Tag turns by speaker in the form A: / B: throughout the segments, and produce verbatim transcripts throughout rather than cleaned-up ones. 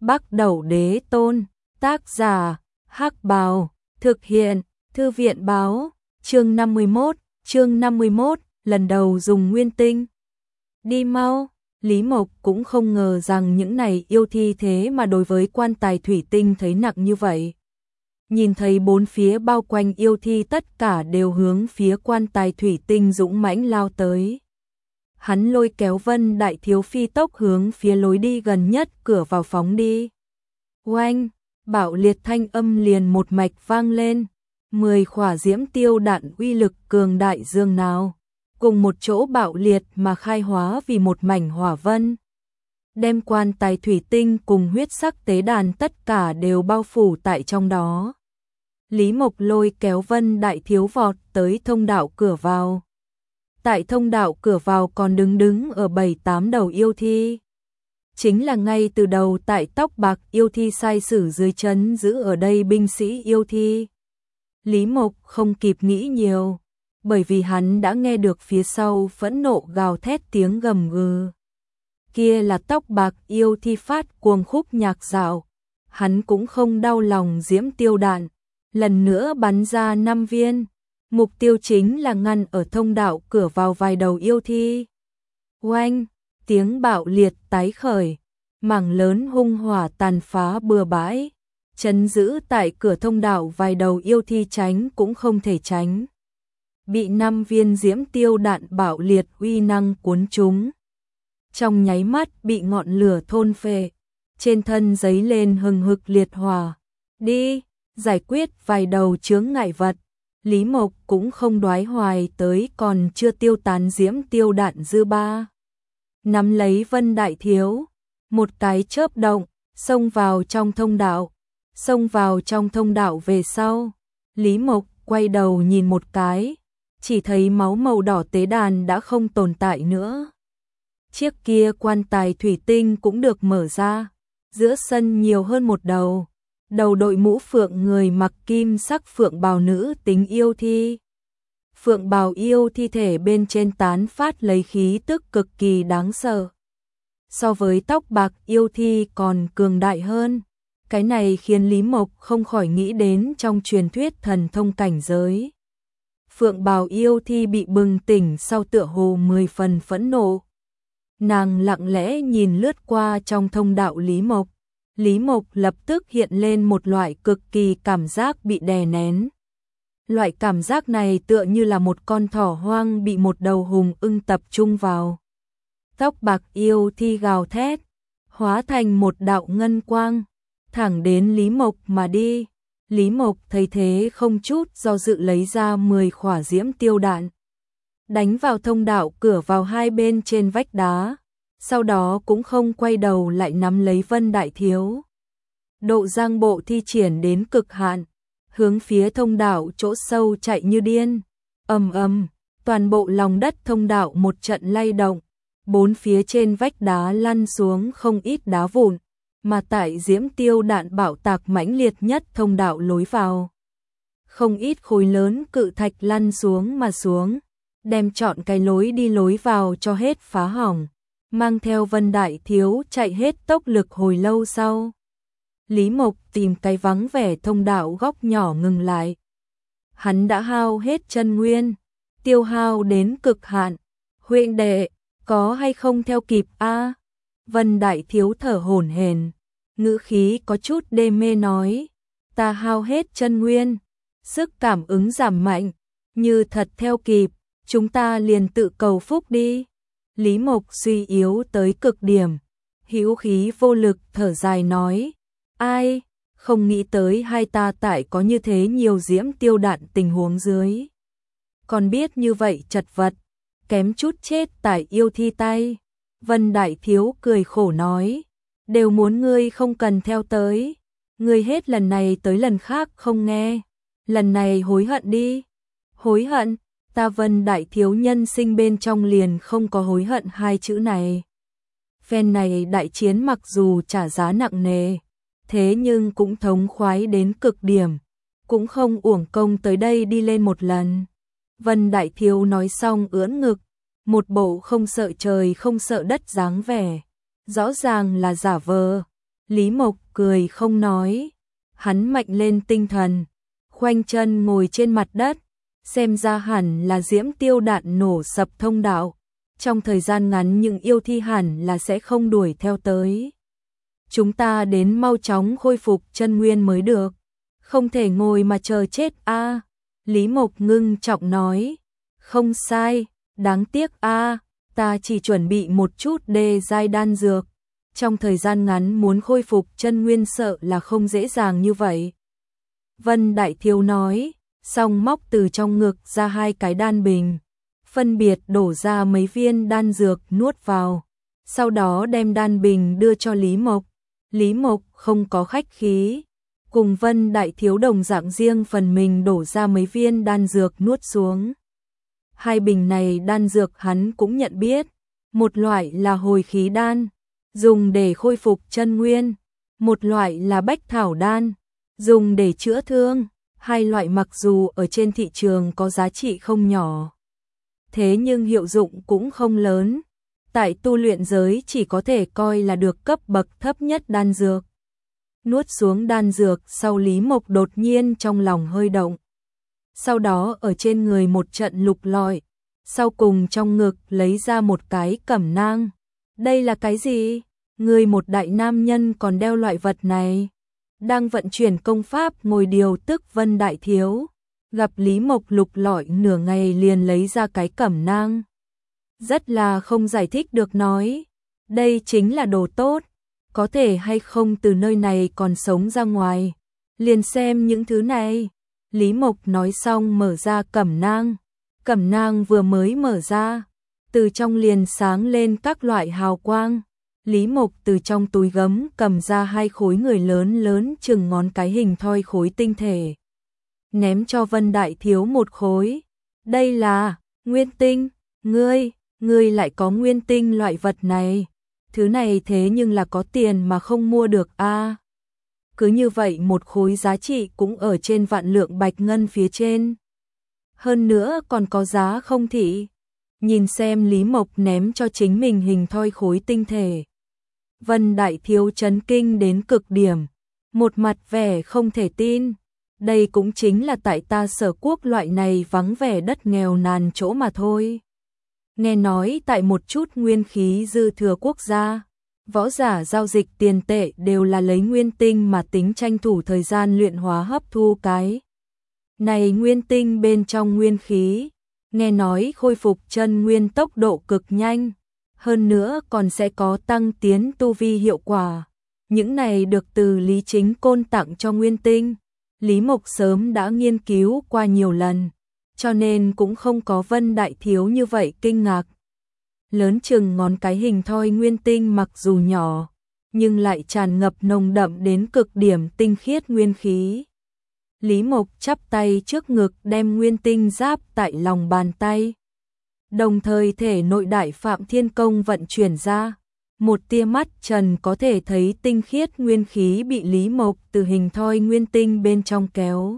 A: Bắc Đẩu Đế Tôn, tác giả, Hắc Bào, thực hiện, Thư viện báo, chương năm mươi mốt, chương năm mươi mốt, lần đầu dùng nguyên tinh. Đi mau, Lý Mộc cũng không ngờ rằng những này yêu thi thế mà đối với quan tài thủy tinh thấy nặng như vậy. Nhìn thấy bốn phía bao quanh yêu thi tất cả đều hướng phía quan tài thủy tinh dũng mãnh lao tới. Hắn lôi kéo Vân Đại Thiếu phi tốc hướng phía lối đi gần nhất cửa vào phóng đi. Oanh, bạo liệt thanh âm liền một mạch vang lên, mười khỏa diễm tiêu đạn uy lực cường đại dương nào, cùng một chỗ bạo liệt mà khai hóa vì một mảnh hỏa vân. Đem quan tài thủy tinh cùng huyết sắc tế đàn tất cả đều bao phủ tại trong đó. Lý Mộc lôi kéo Vân Đại Thiếu vọt tới thông đạo cửa vào. Tại thông đạo cửa vào còn đứng đứng ở bảy tám đầu yêu thi. Chính là ngay từ đầu tại tóc bạc yêu thi sai sử dưới chân giữ ở đây binh sĩ yêu thi. Lý Mộc không kịp nghĩ nhiều, bởi vì hắn đã nghe được phía sau phẫn nộ gào thét tiếng gầm gừ. Kia là tóc bạc yêu thi phát cuồng khúc nhạc dạo, hắn cũng không đau lòng diễm tiêu đạn, lần nữa bắn ra năm viên. Mục tiêu chính là ngăn ở thông đạo cửa vào vài đầu yêu thi. Oanh, tiếng bạo liệt tái khởi, mảng lớn hung hỏa tàn phá bừa bãi, chấn giữ tại cửa thông đạo vài đầu yêu thi tránh cũng không thể tránh. Bị năm viên diễm tiêu đạn bạo liệt uy năng cuốn chúng. Trong nháy mắt bị ngọn lửa thôn phệ, trên thân giấy lên hừng hực liệt hỏa. Đi, giải quyết vài đầu chướng ngại vật. Lý Mộc cũng không đoái hoài tới còn chưa tiêu tán diễm tiêu đạn dư ba. Nắm lấy Vân Đại Thiếu, một cái chớp động, xông vào trong thông đạo. Xông vào trong thông đạo về sau, Lý Mộc quay đầu nhìn một cái, chỉ thấy máu màu đỏ tế đàn đã không tồn tại nữa. Chiếc kia quan tài thủy tinh cũng được mở ra, giữa sân nhiều hơn một đầu. Đầu đội mũ phượng người mặc kim sắc phượng bào nữ tính yêu thi. Phượng bào yêu thi thể bên trên tán phát lấy khí tức cực kỳ đáng sợ. So với tóc bạc yêu thi còn cường đại hơn. Cái này khiến Lý Mộc không khỏi nghĩ đến trong truyền thuyết thần thông cảnh giới. Phượng bào yêu thi bị bừng tỉnh sau tựa hồ mười phần phẫn nộ. Nàng lặng lẽ nhìn lướt qua trong thông đạo Lý Mộc. Lý Mộc lập tức hiện lên một loại cực kỳ cảm giác bị đè nén. Loại cảm giác này tựa như là một con thỏ hoang bị một đầu hùng ưng tập trung vào. Tóc bạc yêu thi gào thét, hóa thành một đạo ngân quang, thẳng đến Lý Mộc mà đi. Lý Mộc thấy thế không chút do dự lấy ra mười khỏa diễm tiêu đạn, đánh vào thông đạo cửa vào hai bên trên vách đá. Sau đó cũng không quay đầu lại nắm lấy Vân Đại Thiếu. Độ giang bộ thi triển đến cực hạn, hướng phía thông đạo chỗ sâu chạy như điên. Ầm ầm, toàn bộ lòng đất thông đạo một trận lay động, bốn phía trên vách đá lăn xuống không ít đá vụn, mà tại diễm tiêu đạn bạo tạc mãnh liệt nhất thông đạo lối vào. Không ít khối lớn cự thạch lăn xuống mà xuống, đem trọn cái lối đi lối vào cho hết phá hỏng. Mang theo Vân Đại Thiếu chạy hết tốc lực hồi lâu sau. Lý Mộc tìm cái vắng vẻ thông đạo góc nhỏ ngừng lại. Hắn đã hao hết chân nguyên, tiêu hao đến cực hạn. Huynh đệ, có hay không theo kịp a? Vân Đại Thiếu thở hổn hển, ngữ khí có chút đê mê nói, ta hao hết chân nguyên, sức cảm ứng giảm mạnh, như thật theo kịp, chúng ta liền tự cầu phúc đi. Lý Mộc suy yếu tới cực điểm, hữu khí vô lực thở dài nói, ai, không nghĩ tới hai ta tại có như thế nhiều diễm tiêu đạn tình huống dưới. Còn biết như vậy chật vật, kém chút chết tại yêu thi tay. Vân Đại Thiếu cười khổ nói, đều muốn ngươi không cần theo tới, ngươi hết lần này tới lần khác không nghe, lần này hối hận đi. Hối hận? Ta Vân Đại Thiếu nhân sinh bên trong liền không có hối hận hai chữ này. Phen này đại chiến mặc dù trả giá nặng nề, thế nhưng cũng thống khoái đến cực điểm, cũng không uổng công tới đây đi lên một lần. Vân Đại Thiếu nói xong ưỡn ngực, một bộ không sợ trời không sợ đất dáng vẻ, rõ ràng là giả vờ. Lý Mộc cười không nói, hắn mạnh lên tinh thần, khoanh chân ngồi trên mặt đất, xem ra hẳn là diễm tiêu đạn nổ sập thông đạo, trong thời gian ngắn những yêu thi hẳn là sẽ không đuổi theo tới. Chúng ta đến mau chóng khôi phục chân nguyên mới được, không thể ngồi mà chờ chết a. Lý Mộc ngưng trọng nói, không sai, đáng tiếc a, ta chỉ chuẩn bị một chút đề giai đan dược, trong thời gian ngắn muốn khôi phục chân nguyên sợ là không dễ dàng như vậy. Vân Đại Thiếu nói, xong móc từ trong ngực ra hai cái đan bình, phân biệt đổ ra mấy viên đan dược nuốt vào, sau đó đem đan bình đưa cho Lý Mộc. Lý Mộc không có khách khí, cùng Vân Đại Thiếu đồng dạng riêng phần mình đổ ra mấy viên đan dược nuốt xuống. Hai bình này đan dược hắn cũng nhận biết, một loại là hồi khí đan, dùng để khôi phục chân nguyên, một loại là bách thảo đan, dùng để chữa thương. Hai loại mặc dù ở trên thị trường có giá trị không nhỏ, thế nhưng hiệu dụng cũng không lớn, tại tu luyện giới chỉ có thể coi là được cấp bậc thấp nhất đan dược. Nuốt xuống đan dược sau, Lý Mộc đột nhiên trong lòng hơi động, sau đó ở trên người một trận lục lọi, sau cùng trong ngực lấy ra một cái cẩm nang. Đây là cái gì? Người một đại nam nhân còn đeo loại vật này? Đang vận chuyển công pháp ngồi điều tức Vân Đại Thiếu, gặp Lý Mộc lục lọi nửa ngày liền lấy ra cái cẩm nang. Rất là không giải thích được nói, đây chính là đồ tốt, có thể hay không từ nơi này còn sống ra ngoài, liền xem những thứ này. Lý Mộc nói xong mở ra cẩm nang, cẩm nang vừa mới mở ra, từ trong liền sáng lên các loại hào quang. Lý Mộc từ trong túi gấm cầm ra hai khối người lớn lớn chừng ngón cái hình thoi khối tinh thể, ném cho Vân Đại Thiếu một khối. Đây là nguyên tinh, ngươi, ngươi lại có nguyên tinh loại vật này, thứ này thế nhưng là có tiền mà không mua được a. À, cứ như vậy một khối giá trị cũng ở trên vạn lượng bạch ngân phía trên, hơn nữa còn có giá không thị. Nhìn xem Lý Mộc ném cho chính mình hình thoi khối tinh thể, Vân Đại Thiếu chấn kinh đến cực điểm, một mặt vẻ không thể tin. Đây cũng chính là tại ta Sở Quốc loại này vắng vẻ đất nghèo nàn chỗ mà thôi. Nghe nói tại một chút nguyên khí dư thừa quốc gia, võ giả giao dịch tiền tệ đều là lấy nguyên tinh mà tính, tranh thủ thời gian luyện hóa hấp thu cái này nguyên tinh bên trong nguyên khí. Nghe nói khôi phục chân nguyên tốc độ cực nhanh, hơn nữa còn sẽ có tăng tiến tu vi hiệu quả. Những này được từ Lý Chính Côn tặng cho nguyên tinh, Lý Mộc sớm đã nghiên cứu qua nhiều lần, cho nên cũng không có Vân Đại Thiếu như vậy kinh ngạc. Lớn chừng ngón cái hình thoi nguyên tinh mặc dù nhỏ, nhưng lại tràn ngập nồng đậm đến cực điểm tinh khiết nguyên khí. Lý Mộc chắp tay trước ngực đem nguyên tinh giáp tại lòng bàn tay, đồng thời thể nội Đại Phạm Thiên Công vận chuyển ra, một tia mắt trần có thể thấy tinh khiết nguyên khí bị Lý Mộc từ hình thoi nguyên tinh bên trong kéo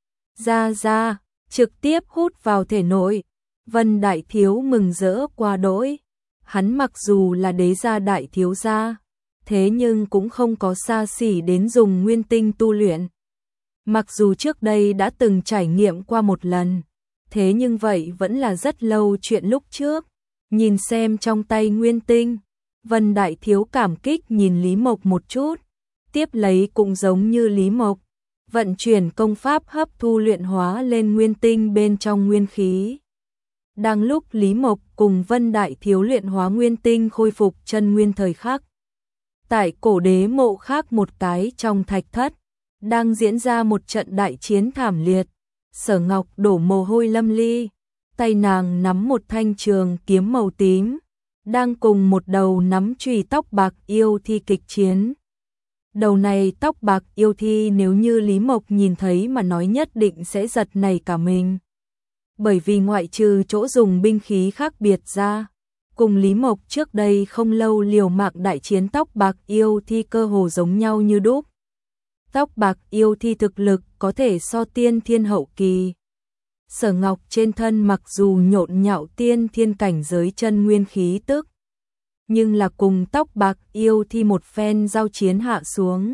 A: ra ra, trực tiếp hút vào thể nội. Vân Đại Thiếu mừng rỡ quá đỗi, hắn mặc dù là đế gia đại thiếu gia, thế nhưng cũng không có xa xỉ đến dùng nguyên tinh tu luyện. Mặc dù trước đây đã từng trải nghiệm qua một lần, thế nhưng vậy vẫn là rất lâu chuyện lúc trước. Nhìn xem trong tay nguyên tinh, Vân Đại Thiếu cảm kích nhìn Lý Mộc một chút, tiếp lấy cũng giống như Lý Mộc, vận chuyển công pháp hấp thu luyện hóa lên nguyên tinh bên trong nguyên khí. Đang lúc Lý Mộc cùng Vân Đại Thiếu luyện hóa nguyên tinh khôi phục chân nguyên thời khắc, tại cổ đế mộ khác một cái trong thạch thất, đang diễn ra một trận đại chiến thảm liệt. Sở Ngọc đổ mồ hôi lâm ly, tay nàng nắm một thanh trường kiếm màu tím, đang cùng một đầu nắm chùy tóc bạc yêu thi kịch chiến. Đầu này tóc bạc yêu thi nếu như Lý Mộc nhìn thấy mà nói nhất định sẽ giật nảy cả mình. Bởi vì ngoại trừ chỗ dùng binh khí khác biệt ra, cùng Lý Mộc trước đây không lâu liều mạng đại chiến tóc bạc yêu thi cơ hồ giống nhau như đúc. Tóc bạc yêu thi thực lực có thể so tiên thiên hậu kỳ. Sở Ngọc trên thân mặc dù nhộn nhạo tiên thiên cảnh giới chân nguyên khí tức, nhưng là cùng Tóc Bạc Yêu Thi một phen giao chiến hạ xuống.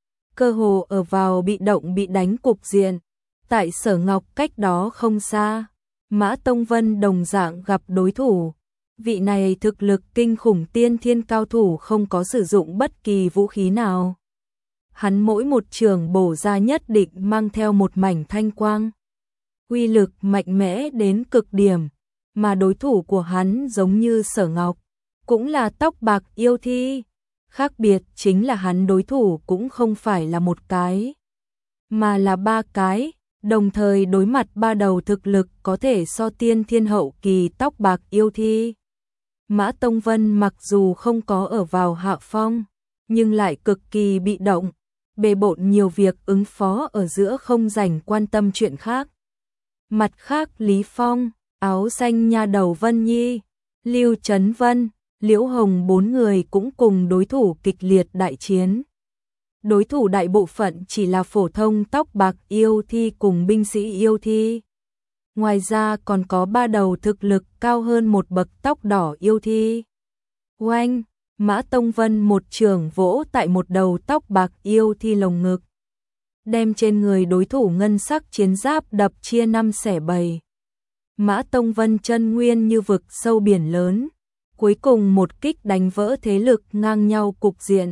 A: Cơ hồ ở vào bị động bị đánh cục diện. Tại Sở Ngọc cách đó không xa, Mã Tông Vân đồng dạng gặp đối thủ. Vị này thực lực kinh khủng tiên thiên cao thủ không có sử dụng bất kỳ vũ khí nào. Hắn mỗi một trường bổ ra nhất định mang theo một mảnh thanh quang. Uy lực mạnh mẽ đến cực điểm, mà đối thủ của hắn giống như Sở Ngọc, cũng là Tóc Bạc Yêu Thi. Khác biệt chính là hắn đối thủ cũng không phải là một cái, mà là ba cái, đồng thời đối mặt ba đầu thực lực có thể so tiên thiên hậu kỳ Tóc Bạc Yêu Thi. Mã Tông Vân mặc dù không có ở vào hạ phong, nhưng lại cực kỳ bị động, bề bộn nhiều việc ứng phó ở giữa không rảnh quan tâm chuyện khác. Mặt khác Lý Phong, áo xanh nha đầu Vân Nhi, Lưu Trấn Vân, Liễu Hồng bốn người cũng cùng đối thủ kịch liệt đại chiến. Đối thủ đại bộ phận chỉ là phổ thông Tóc Bạc Yêu Thi cùng binh sĩ yêu thi. Ngoài ra còn có ba đầu thực lực cao hơn một bậc Tóc Đỏ Yêu Thi. Oanh, Mã Tông Vân một trường vỗ tại một đầu Tóc Bạc Yêu Thi lồng ngực, đem trên người đối thủ ngân sắc chiến giáp đập chia năm xẻ bảy. Mã Tông Vân chân nguyên như vực sâu biển lớn, cuối cùng một kích đánh vỡ thế lực ngang nhau cục diện,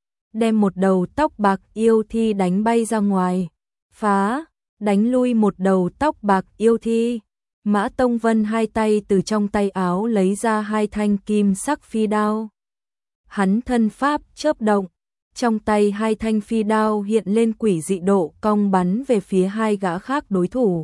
A: đem một đầu Tóc Bạc Yêu Thi đánh bay ra ngoài, phá, đánh lui một đầu Tóc Bạc Yêu Thi. Mã Tông Vân hai tay từ trong tay áo lấy ra hai thanh kim sắc phi đao. Hắn thân pháp chớp động, trong tay hai thanh phi đao hiện lên quỷ dị độ cong bắn về phía hai gã khác đối thủ.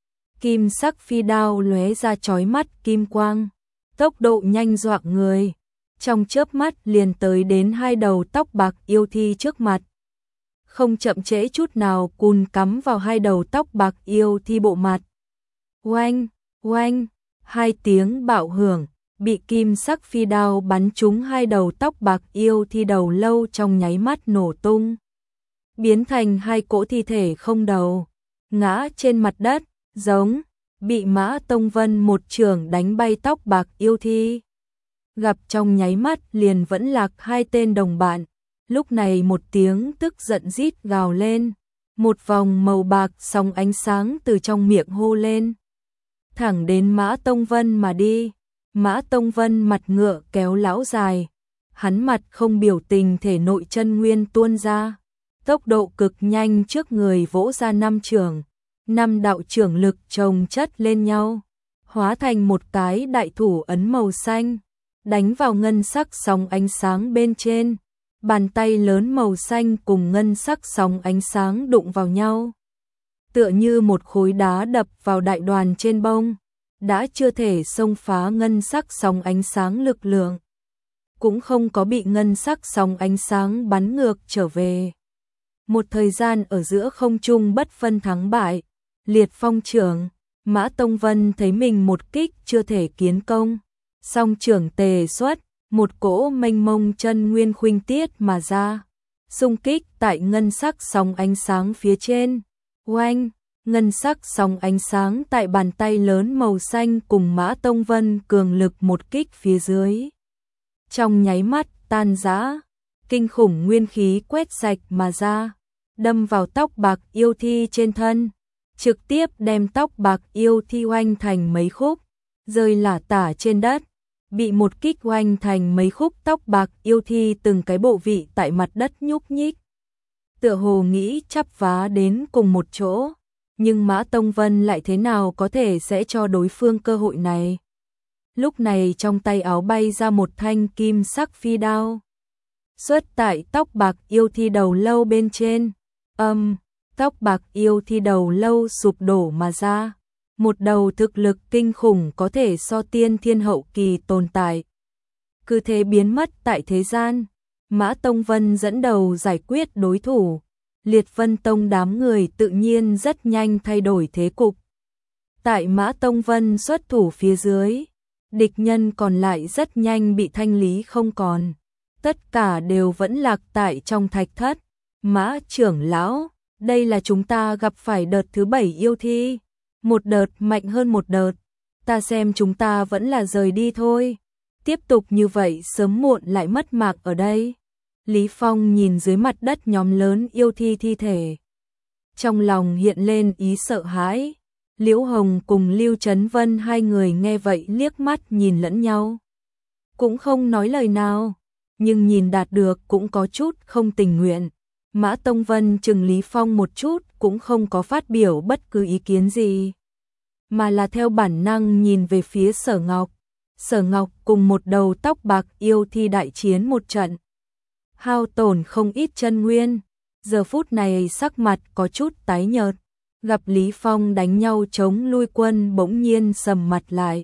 A: Kim sắc phi đao lóe ra chói mắt kim quang, tốc độ nhanh dọa người, trong chớp mắt liền tới đến hai đầu Tóc Bạc Yêu Thi trước mặt. Không chậm trễ chút nào cùn cắm vào hai đầu Tóc Bạc Yêu Thi bộ mặt. Oanh, oanh, hai tiếng bạo hưởng, bị kim sắc phi đao bắn trúng hai đầu Tóc Bạc Yêu Thi đầu lâu trong nháy mắt nổ tung, biến thành hai cỗ thi thể không đầu, ngã trên mặt đất, giống bị Mã Tông Vân một trường đánh bay Tóc Bạc Yêu Thi. Gặp trong nháy mắt liền vẫn lạc hai tên đồng bạn, lúc này một tiếng tức giận rít gào lên, một vòng màu bạc sóng ánh sáng từ trong miệng hô lên, thẳng đến Mã Tông Vân mà đi. Mã Tông Vân mặt ngựa kéo lão dài, hắn mặt không biểu tình, thể nội chân nguyên tuôn ra, tốc độ cực nhanh, trước người vỗ ra năm chưởng, năm đạo chưởng lực chồng chất lên nhau, hóa thành một cái đại thủ ấn màu xanh, đánh vào ngân sắc sóng ánh sáng bên trên. Bàn tay lớn màu xanh cùng ngân sắc sóng ánh sáng đụng vào nhau, tựa như một khối đá đập vào đại đoàn trên bông, đã chưa thể xông phá ngân sắc sóng ánh sáng lực lượng, cũng không có bị ngân sắc sóng ánh sáng bắn ngược trở về. Một thời gian ở giữa không trung bất phân thắng bại, liệt phong trưởng, Mã Tông Vân thấy mình một kích chưa thể kiến công, song trưởng tề xuất, một cỗ mênh mông chân nguyên khuynh tiết mà ra, xung kích tại ngân sắc sóng ánh sáng phía trên. Oanh, ngân sắc sóng ánh sáng tại bàn tay lớn màu xanh cùng Mã Tông Vân cường lực một kích phía dưới, trong nháy mắt tan rã, kinh khủng nguyên khí quét sạch mà ra, đâm vào Tóc Bạc Yêu Thi trên thân, trực tiếp đem Tóc Bạc Yêu Thi oanh thành mấy khúc, rơi lả tả trên đất. Bị một kích oanh thành mấy khúc, Tóc Bạc Yêu Thi từng cái bộ vị tại mặt đất nhúc nhích, tựa hồ nghĩ chắp vá đến cùng một chỗ, nhưng Mã Tông Vân lại thế nào có thể sẽ cho đối phương cơ hội này. Lúc này trong tay áo bay ra một thanh kim sắc phi đao, xuất tại Tóc Bạc Yêu Thi đầu lâu bên trên, âm, Tóc Bạc Yêu Thi đầu lâu sụp đổ mà ra. Một đầu thực lực kinh khủng có thể so tiên thiên hậu kỳ tồn tại, cứ thế biến mất tại thế gian. Mã Tông Vân dẫn đầu giải quyết đối thủ, Liệt Vân Tông đám người tự nhiên rất nhanh thay đổi thế cục. Tại Mã Tông Vân xuất thủ phía dưới, địch nhân còn lại rất nhanh bị thanh lý không còn, tất cả đều vẫn lạc tại trong thạch thất. Mã trưởng lão, đây là chúng ta gặp phải đợt thứ bảy yêu thi. Một đợt mạnh hơn một đợt, ta xem chúng ta vẫn là rời đi thôi. tiếp tục như vậy sớm muộn lại mất mạng ở đây. Lý Phong nhìn dưới mặt đất nhóm lớn yêu thi thi thể. Trong lòng hiện lên ý sợ hãi. Liễu Hồng cùng Lưu Chấn Vân hai người nghe vậy liếc mắt nhìn lẫn nhau. Cũng không nói lời nào, nhưng nhìn đạt được cũng có chút không tình nguyện. Mã Tông Vân chừng Lý Phong một chút cũng không có phát biểu bất cứ ý kiến gì, mà là theo bản năng nhìn về phía Sở Ngọc. Sở Ngọc cùng một đầu tóc bạc yêu thi đại chiến một trận, hao tổn không ít chân nguyên, giờ phút này sắc mặt có chút tái nhợt, gặp Lý Phong đánh nhau chống lui quân bỗng nhiên sầm mặt lại.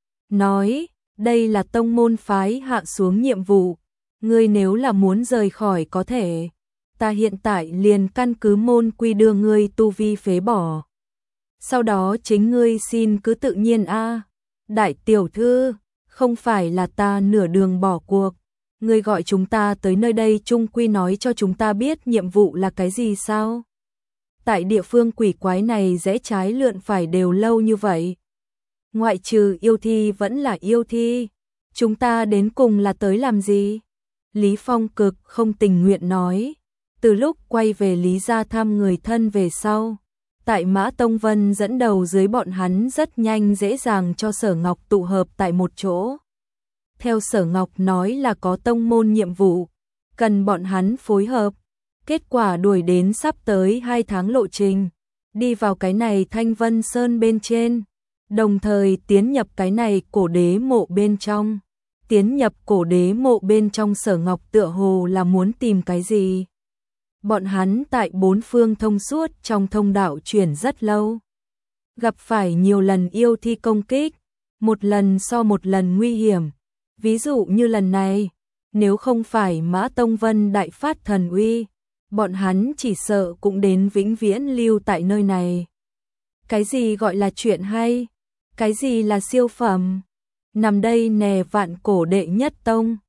A: Nói, đây là tông môn phái hạ xuống nhiệm vụ, ngươi nếu là muốn rời khỏi có thể, ta hiện tại liền căn cứ môn quy đưa ngươi tu vi phế bỏ. Sau đó chính ngươi xin cứ tự nhiên a. Đại tiểu thư, không phải là ta nửa đường bỏ cuộc, ngươi gọi chúng ta tới nơi đây chung quy nói cho chúng ta biết nhiệm vụ là cái gì sao? Tại địa phương quỷ quái này rẽ trái lượn phải đều lâu như vậy. Ngoại trừ yêu thi vẫn là yêu thi, chúng ta đến cùng là tới làm gì? Lý Phong cực không tình nguyện nói, từ lúc quay về Lý gia thăm người thân về sau, tại Mã Tông Vân dẫn đầu dưới bọn hắn rất nhanh dễ dàng cho Sở Ngọc tụ hợp tại một chỗ. Theo Sở Ngọc nói là có tông môn nhiệm vụ, cần bọn hắn phối hợp, kết quả đuổi đến sắp tới hai tháng lộ trình, đi vào cái này Thanh Vân Sơn bên trên, đồng thời tiến nhập cái này cổ đế mộ bên trong. Tiến nhập cổ đế mộ bên trong Sở Ngọc tựa hồ là muốn tìm cái gì. Bọn hắn tại bốn phương thông suốt trong thông đạo chuyển rất lâu. Gặp phải nhiều lần yêu thi công kích, một lần so một lần nguy hiểm. Ví dụ như lần này, nếu không phải Mã Tông Vân đại phát thần uy, bọn hắn chỉ sợ cũng đến vĩnh viễn lưu tại nơi này. Cái gì gọi là chuyện hay? Cái gì là siêu phẩm? Nằm đây nè vạn cổ đệ nhất tông.